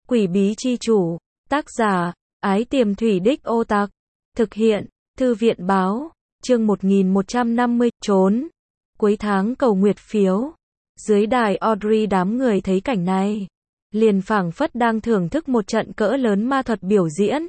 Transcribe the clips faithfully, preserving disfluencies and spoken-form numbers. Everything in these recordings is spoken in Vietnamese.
Quỷ bí chi chủ, tác giả, Ái Tiềm Thủy Đích Ô Tặc, thực hiện, Thư viện báo, chương một nghìn một trăm năm mươi, trốn, cuối tháng cầu nguyệt phiếu. Dưới đài Audrey đám người thấy cảnh này, liền phảng phất đang thưởng thức một trận cỡ lớn ma thuật biểu diễn.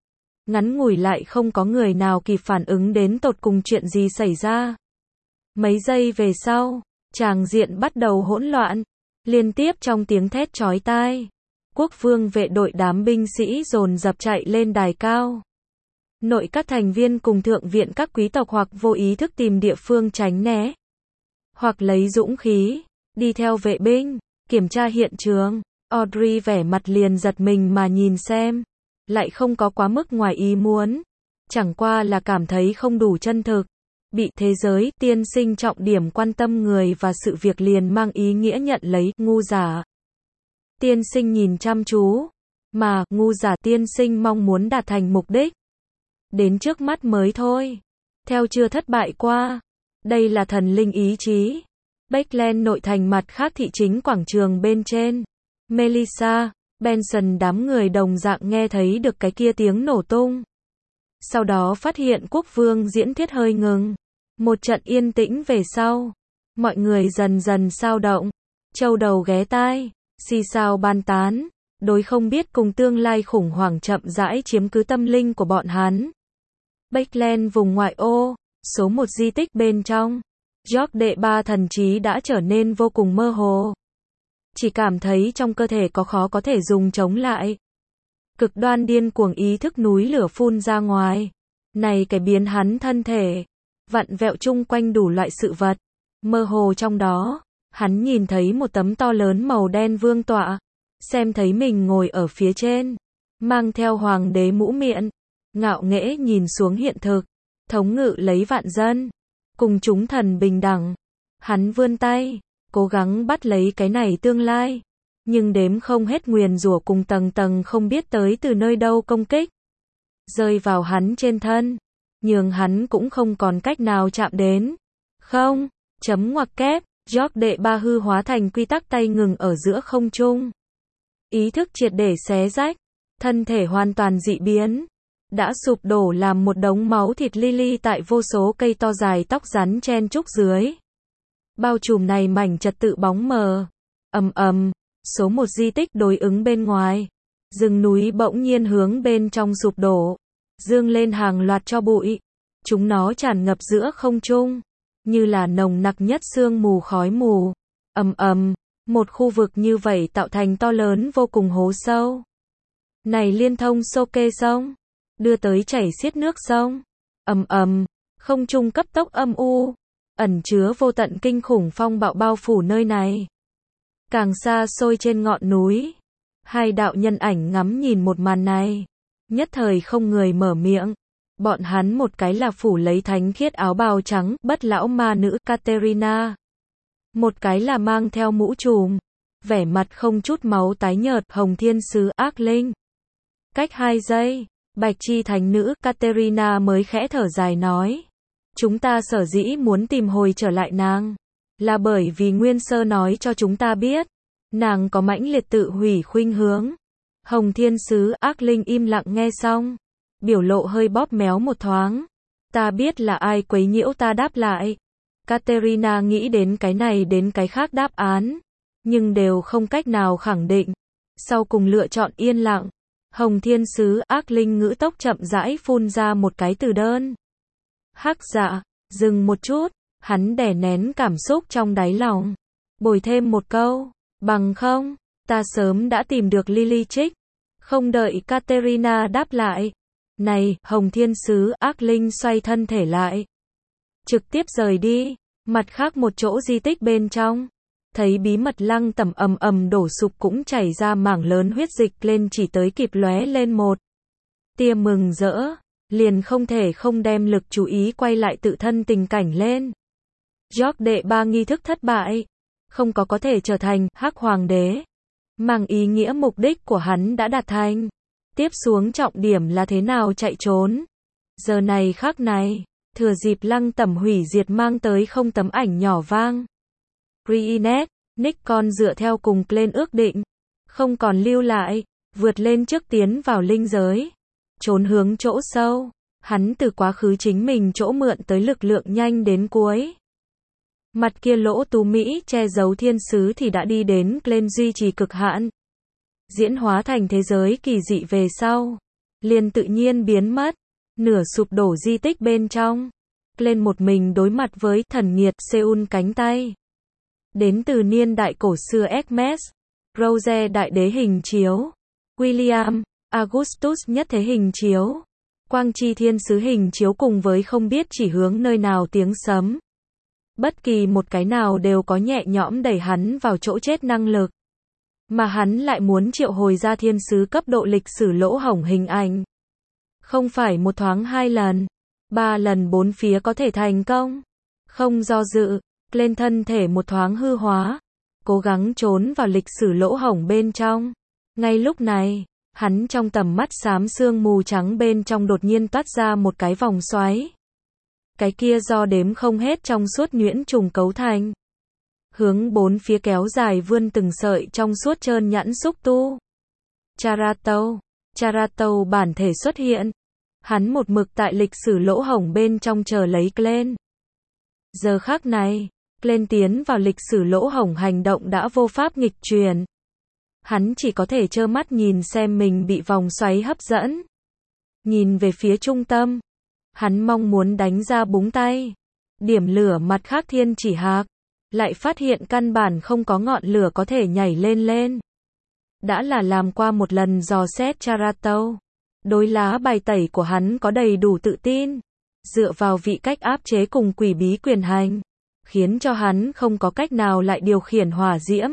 Ngắn ngủi lại không có người nào kịp phản ứng đến tột cùng chuyện gì xảy ra. Mấy giây về sau, tràng diện bắt đầu hỗn loạn, liên tiếp trong tiếng thét chói tai. Quốc vương vệ đội đám binh sĩ dồn dập chạy lên đài cao. Nội các thành viên cùng thượng viện các quý tộc hoặc vô ý thức tìm địa phương tránh né, hoặc lấy dũng khí, đi theo vệ binh, kiểm tra hiện trường. Audrey vẻ mặt liền giật mình mà nhìn xem, lại không có quá mức ngoài ý muốn, chẳng qua là cảm thấy không đủ chân thực. Bị thế giới tiên sinh trọng điểm quan tâm người và sự việc liền mang ý nghĩa nhận lấy ngu giả. Tiên sinh nhìn chăm chú, mà ngu giả tiên sinh mong muốn đạt thành mục đích. Đến trước mắt mới thôi. Theo chưa thất bại qua. Đây là thần linh ý chí. Backland nội thành mặt khác thị chính quảng trường bên trên. Melissa, Benson đám người đồng dạng nghe thấy được cái kia tiếng nổ tung. Sau đó phát hiện quốc vương diễn thuyết hơi ngừng. Một trận yên tĩnh về sau. Mọi người dần dần xao động. Châu đầu ghé tai. Xì xào bàn tán. Đối không biết cùng tương lai khủng hoảng chậm rãi chiếm cứ tâm linh của bọn hắn. Backland vùng ngoại ô, số một di tích bên trong. George đệ ba thần trí đã trở nên vô cùng mơ hồ. Chỉ cảm thấy trong cơ thể có khó có thể dùng chống lại. Cực đoan điên cuồng ý thức núi lửa phun ra ngoài. Này cái biến hắn thân thể. Vặn vẹo chung quanh đủ loại sự vật. Mơ hồ trong đó, hắn nhìn thấy một tấm to lớn màu đen vương tọa. Xem thấy mình ngồi ở phía trên. Mang theo hoàng đế mũ miệng. Ngạo nghễ nhìn xuống hiện thực. Thống ngự lấy vạn dân. Cùng chúng thần bình đẳng. Hắn vươn tay. Cố gắng bắt lấy cái này tương lai. Nhưng đếm không hết nguyền rủa cùng tầng tầng không biết tới từ nơi đâu công kích. Rơi vào hắn trên thân. Nhưng hắn cũng không còn cách nào chạm đến. Không. Chấm ngoặc kép. George đệ ba hư hóa thành quy tắc tay ngừng ở giữa không trung. Ý thức triệt để xé rách. Thân thể hoàn toàn dị biến. Đã sụp đổ làm một đống máu thịt li li tại vô số cây to dài tóc rắn chen trúc dưới. Bao trùm này mảnh trật tự bóng mờ. Ầm ầm, số một di tích đối ứng bên ngoài. Rừng núi bỗng nhiên hướng bên trong sụp đổ. Dương lên hàng loạt tro bụi. Chúng nó tràn ngập giữa không trung. Như là nồng nặc nhất sương mù khói mù. Ầm ầm, một khu vực như vậy tạo thành to lớn vô cùng hố sâu. Này liên thông Soke sông. Đưa tới chảy xiết nước sông. Ầm ầm, không trung cấp tốc âm u, ẩn chứa vô tận kinh khủng phong bạo bao phủ nơi này. Càng xa xôi trên ngọn núi, hai đạo nhân ảnh ngắm nhìn một màn này, nhất thời không người mở miệng. Bọn hắn một cái là phủ lấy thánh khiết áo bào trắng, bất lão ma nữ Katerina. Một cái là mang theo mũ trùm, vẻ mặt không chút máu tái nhợt, Hồng Thiên Sứ ác linh. Cách hai giây, Bạch Chi thánh nữ Katerina mới khẽ thở dài nói. Chúng ta sở dĩ muốn tìm hồi trở lại nàng. Là bởi vì Nguyên Sơ nói cho chúng ta biết. Nàng có mãnh liệt tự hủy khuynh hướng. Hồng Thiên Sứ ác linh im lặng nghe xong. Biểu lộ hơi bóp méo một thoáng. Ta biết là ai quấy nhiễu ta đáp lại. Katerina nghĩ đến cái này đến cái khác đáp án. Nhưng đều không cách nào khẳng định. Sau cùng lựa chọn yên lặng. Hồng Thiên Sứ ác linh ngữ tốc chậm rãi phun ra một cái từ đơn. Hắc dạ, dừng một chút, hắn đè nén cảm xúc trong đáy lòng. Bồi thêm một câu, bằng không, ta sớm đã tìm được Lily Trích. Không đợi Katerina đáp lại. Này, Hồng Thiên Sứ ác linh xoay thân thể lại. Trực tiếp rời đi, mặt khác một chỗ di tích bên trong. Thấy bí mật lăng tẩm ầm ầm đổ sụp cũng chảy ra mảng lớn huyết dịch lên chỉ tới kịp lóe lên một tia mừng rỡ, liền không thể không đem lực chú ý quay lại tự thân tình cảnh lên. George đệ ba nghi thức thất bại, không có có thể trở thành Hắc Hoàng đế, mang ý nghĩa mục đích của hắn đã đạt thành. Tiếp xuống trọng điểm là thế nào chạy trốn. Giờ này khắc này, thừa dịp lăng tẩm hủy diệt mang tới không tấm ảnh nhỏ vang. Reenact, Nikon dựa theo cùng Glenn ước định, không còn lưu lại, vượt lên trước tiến vào linh giới, trốn hướng chỗ sâu. Hắn từ quá khứ chính mình chỗ mượn tới lực lượng nhanh đến cuối. Mặt kia lỗ tú Mỹ che giấu thiên sứ thì đã đi đến lên duy trì cực hạn. Diễn hóa thành thế giới kỳ dị về sau. Liền tự nhiên biến mất. Nửa sụp đổ di tích bên trong. Lên một mình đối mặt với thần nghiệt Seoul cánh tay. Đến từ niên đại cổ xưa Hermes, Rose đại đế hình chiếu, William, Augustus nhất thế hình chiếu, Quang Chi thiên sứ hình chiếu cùng với không biết chỉ hướng nơi nào tiếng sấm. Bất kỳ một cái nào đều có nhẹ nhõm đẩy hắn vào chỗ chết năng lực. Mà hắn lại muốn triệu hồi ra thiên sứ cấp độ lịch sử lỗ hổng hình ảnh. Không phải một thoáng hai lần, ba lần bốn phía có thể thành công. Không do dự, lên thân thể một thoáng hư hóa, cố gắng trốn vào lịch sử lỗ hổng bên trong. Ngay lúc này, hắn trong tầm mắt xám sương mù trắng bên trong đột nhiên toát ra một cái vòng xoáy. Cái kia do đếm không hết trong suốt nhuyễn trùng cấu thành. Hướng bốn phía kéo dài vươn từng sợi trong suốt trơn nhẵn xúc tu. Charato, Charato bản thể xuất hiện. Hắn một mực tại lịch sử lỗ hổng bên trong chờ lấy Glenn. Giờ khắc này, Glenn tiến vào lịch sử lỗ hổng hành động đã vô pháp nghịch chuyển. Hắn chỉ có thể trơ mắt nhìn xem mình bị vòng xoáy hấp dẫn. Nhìn về phía trung tâm. Hắn mong muốn đánh ra búng tay. Điểm lửa mặt khác thiên chỉ hạc. Lại phát hiện căn bản không có ngọn lửa có thể nhảy lên lên. Đã là làm qua một lần dò xét Charato. Đối lá bài tẩy của hắn có đầy đủ tự tin. Dựa vào vị cách áp chế cùng quỷ bí quyền hành. Khiến cho hắn không có cách nào lại điều khiển hỏa diễm.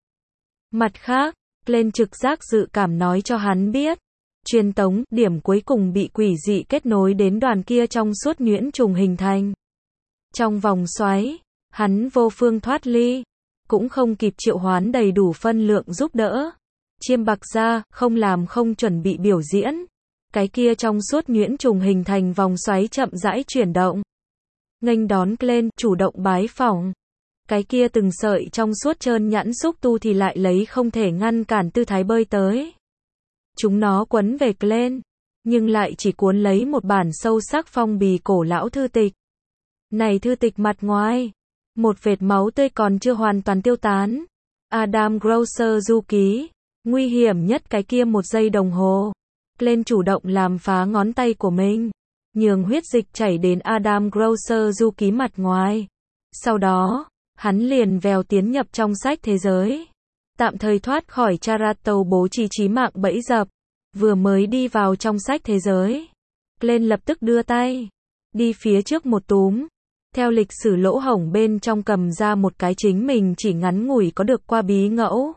Mặt khác, lên trực giác dự cảm nói cho hắn biết. Truyền tống, điểm cuối cùng bị quỷ dị kết nối đến đoàn kia trong suốt nhuyễn trùng hình thành. Trong vòng xoáy, hắn vô phương thoát ly. Cũng không kịp triệu hoán đầy đủ phân lượng giúp đỡ. Chiêm bạc ra, không làm không chuẩn bị biểu diễn. Cái kia trong suốt nhuyễn trùng hình thành vòng xoáy chậm rãi chuyển động. Nghênh đón lên, chủ động bái phỏng. Cái kia từng sợi trong suốt trơn nhẵn xúc tu thì lại lấy không thể ngăn cản tư thái bơi tới. Chúng nó quấn về lên, nhưng lại chỉ cuốn lấy một bản sâu sắc phong bì cổ lão thư tịch. Này thư tịch mặt ngoài, một vệt máu tươi còn chưa hoàn toàn tiêu tán. Adam Grosser du ký, nguy hiểm nhất cái kia một giây đồng hồ. Lên chủ động làm phá ngón tay của mình, nhường huyết dịch chảy đến Adam Grosser du ký mặt ngoài. Sau đó, hắn liền vèo tiến nhập trong sách thế giới. Tạm thời thoát khỏi Charato bố trí chí mạng bẫy dập. Vừa mới đi vào trong sách thế giới. Lên lập tức đưa tay. Đi phía trước một túm. Theo lịch sử lỗ hổng bên trong cầm ra một cái chính mình chỉ ngắn ngủi có được qua bí ngẫu.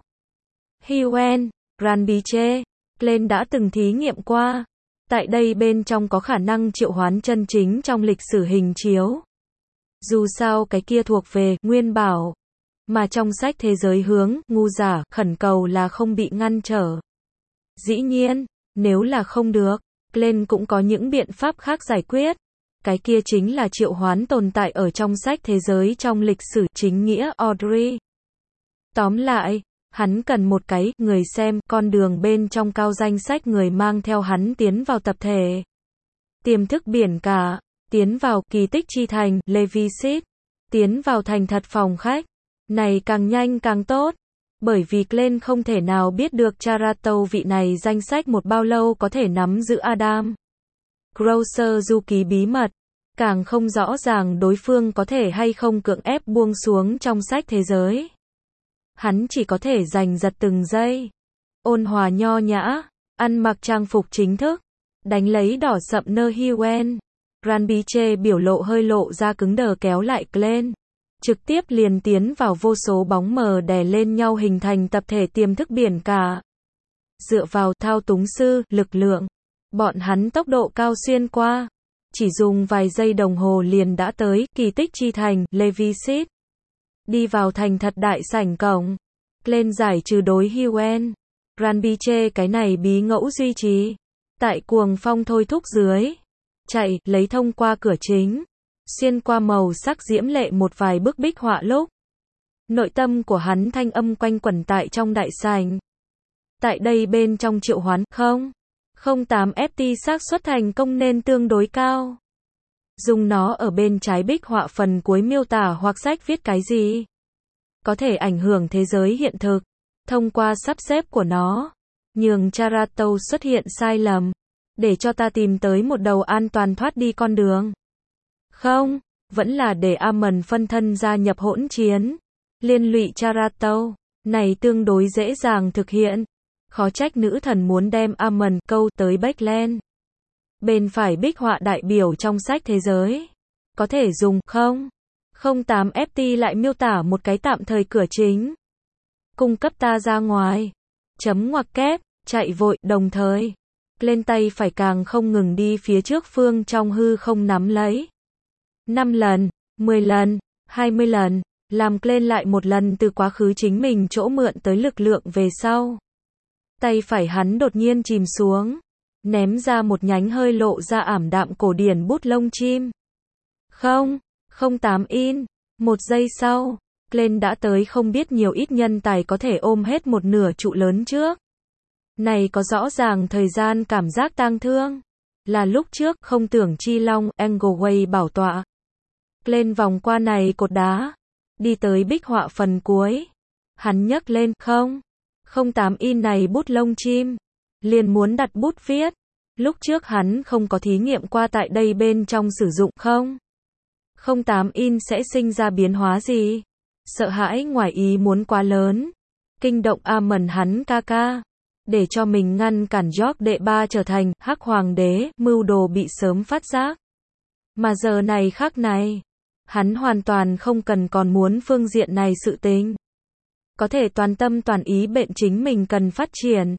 Hiuen, Ranbiche. Lên đã từng thí nghiệm qua. Tại đây bên trong có khả năng triệu hoán chân chính trong lịch sử hình chiếu. Dù sao cái kia thuộc về nguyên bảo. Mà trong sách thế giới hướng, ngu giả, khẩn cầu là không bị ngăn trở. Dĩ nhiên, nếu là không được, lên cũng có những biện pháp khác giải quyết. Cái kia chính là triệu hoán tồn tại ở trong sách thế giới trong lịch sử chính nghĩa Audrey. Tóm lại, hắn cần một cái người xem con đường bên trong cao danh sách người mang theo hắn tiến vào tập thể. Tiềm thức biển cả, tiến vào kỳ tích chi thành, Levisit, tiến vào thành thật phòng khách. Này càng nhanh càng tốt. Bởi vì Glenn không thể nào biết được Charato vị này danh sách một bao lâu có thể nắm giữ Adam Grosser du ký bí mật. Càng không rõ ràng đối phương có thể hay không cưỡng ép buông xuống trong sách thế giới. Hắn chỉ có thể giành giật từng giây. Ôn hòa nho nhã, ăn mặc trang phục chính thức, đánh lấy đỏ sậm nơ Hiuen. Ranbiche biểu lộ hơi lộ ra cứng đờ kéo lại Glenn. Trực tiếp liền tiến vào vô số bóng mờ đè lên nhau hình thành tập thể tiềm thức biển cả. Dựa vào thao túng sư, lực lượng, bọn hắn tốc độ cao xuyên qua. Chỉ dùng vài giây đồng hồ liền đã tới, kỳ tích chi thành, Levisit. Đi vào thành thật đại sảnh cổng. Lên giải trừ đối Hiuen. Ranbiche cái này bí ngẫu duy trì. Tại cuồng phong thôi thúc dưới. Chạy, lấy thông qua cửa chính. Xuyên qua màu sắc diễm lệ một vài bức bích họa lúc. Nội tâm của hắn thanh âm quanh quẩn tại trong đại sảnh. Tại đây bên trong triệu hoán không không tám F T xác suất thành công nên tương đối cao. Dùng nó ở bên trái bích họa phần cuối miêu tả hoặc sách viết cái gì có thể ảnh hưởng thế giới hiện thực. Thông qua sắp xếp của nó, nhường Charato xuất hiện sai lầm, để cho ta tìm tới một đầu an toàn thoát đi con đường. Không, vẫn là để Amon phân thân gia nhập hỗn chiến, liên lụy Charato, này tương đối dễ dàng thực hiện. Khó trách nữ thần muốn đem Amon câu tới Backland. Bên phải bích họa đại biểu trong sách thế giới, có thể dùng không không tám F T lại miêu tả một cái tạm thời cửa chính. Cung cấp ta ra ngoài. Chấm ngoặc kép, chạy vội, đồng thời. Lên tay phải càng không ngừng đi phía trước phương trong hư không nắm lấy. năm lần, mười lần, hai mươi lần, làm lên lại một lần từ quá khứ chính mình chỗ mượn tới lực lượng về sau. Tay phải hắn đột nhiên chìm xuống, ném ra một nhánh hơi lộ ra ảm đạm cổ điển bút lông chim. Không, không tám in, một giây sau, lên đã tới không biết nhiều ít nhân tài có thể ôm hết một nửa trụ lớn trước. Này có rõ ràng thời gian cảm giác tang thương. Là lúc trước không tưởng chi long, Angleway bảo tọa. Lên vòng qua này cột đá, đi tới bích họa phần cuối. Hắn nhấc lên không không tám in này bút lông chim, liền muốn đặt bút viết. Lúc trước hắn không có thí nghiệm qua tại đây bên trong sử dụng không không tám in sẽ sinh ra biến hóa gì. Sợ hãi ngoài ý muốn quá lớn, kinh động Amon hắn ca ca, để cho mình ngăn cản George đệ ba trở thành Hắc Hoàng đế, mưu đồ bị sớm phát giác. Mà giờ này khắc này, hắn hoàn toàn không cần còn muốn phương diện này sự tình. Có thể toàn tâm toàn ý bệnh chính mình cần phát triển.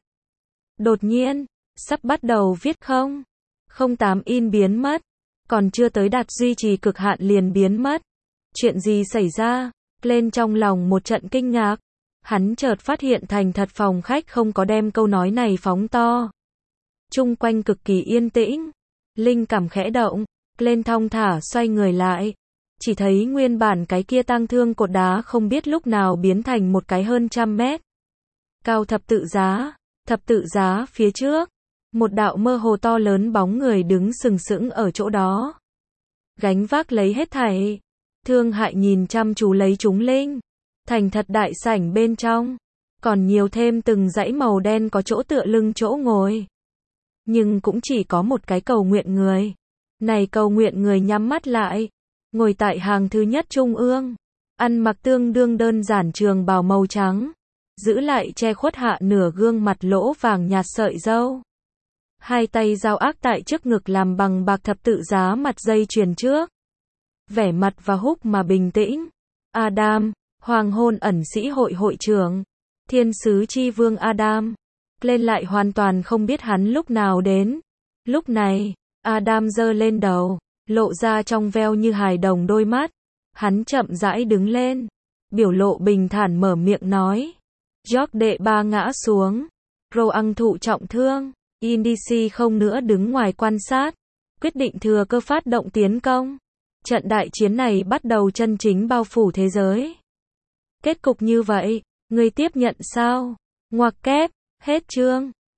Đột nhiên, sắp bắt đầu viết không không tám in biến mất, còn chưa tới đạt duy trì cực hạn liền biến mất. Chuyện gì xảy ra? Lên trong lòng một trận kinh ngạc. Hắn chợt phát hiện thành thật phòng khách không có đem câu nói này phóng to. Chung quanh cực kỳ yên tĩnh. Linh cảm khẽ động, lên thong thả xoay người lại. Chỉ thấy nguyên bản cái kia tang thương cột đá không biết lúc nào biến thành một cái hơn trăm mét. Cao thập tự giá, thập tự giá phía trước. Một đạo mơ hồ to lớn bóng người đứng sừng sững ở chỗ đó. Gánh vác lấy hết thảy. Thương hại nhìn chăm chú lấy chúng linh. Thành thật đại sảnh bên trong, còn nhiều thêm từng dãy màu đen có chỗ tựa lưng chỗ ngồi. Nhưng cũng chỉ có một cái cầu nguyện người. Này cầu nguyện người nhắm mắt lại, ngồi tại hàng thứ nhất trung ương, ăn mặc tương đương đơn giản trường bào màu trắng, giữ lại che khuất hạ nửa gương mặt lỗ vàng nhạt sợi râu. Hai tay giao ác tại trước ngực làm bằng bạc thập tự giá mặt dây chuyền trước. Vẻ mặt và húc mà bình tĩnh. Adam, hoàng hôn ẩn sĩ hội hội trưởng, thiên sứ chi vương Adam. Lên lại hoàn toàn không biết hắn lúc nào đến. Lúc này, Adam giơ lên đầu, lộ ra trong veo như hài đồng đôi mắt. Hắn chậm rãi đứng lên, biểu lộ bình thản mở miệng nói. George đệ ba ngã xuống, Roang thụ trọng thương, Indici không nữa đứng ngoài quan sát, quyết định thừa cơ phát động tiến công. Trận đại chiến này bắt đầu chân chính bao phủ thế giới. Kết cục như vậy, người tiếp nhận sao? Ngoặc kép, hết chương.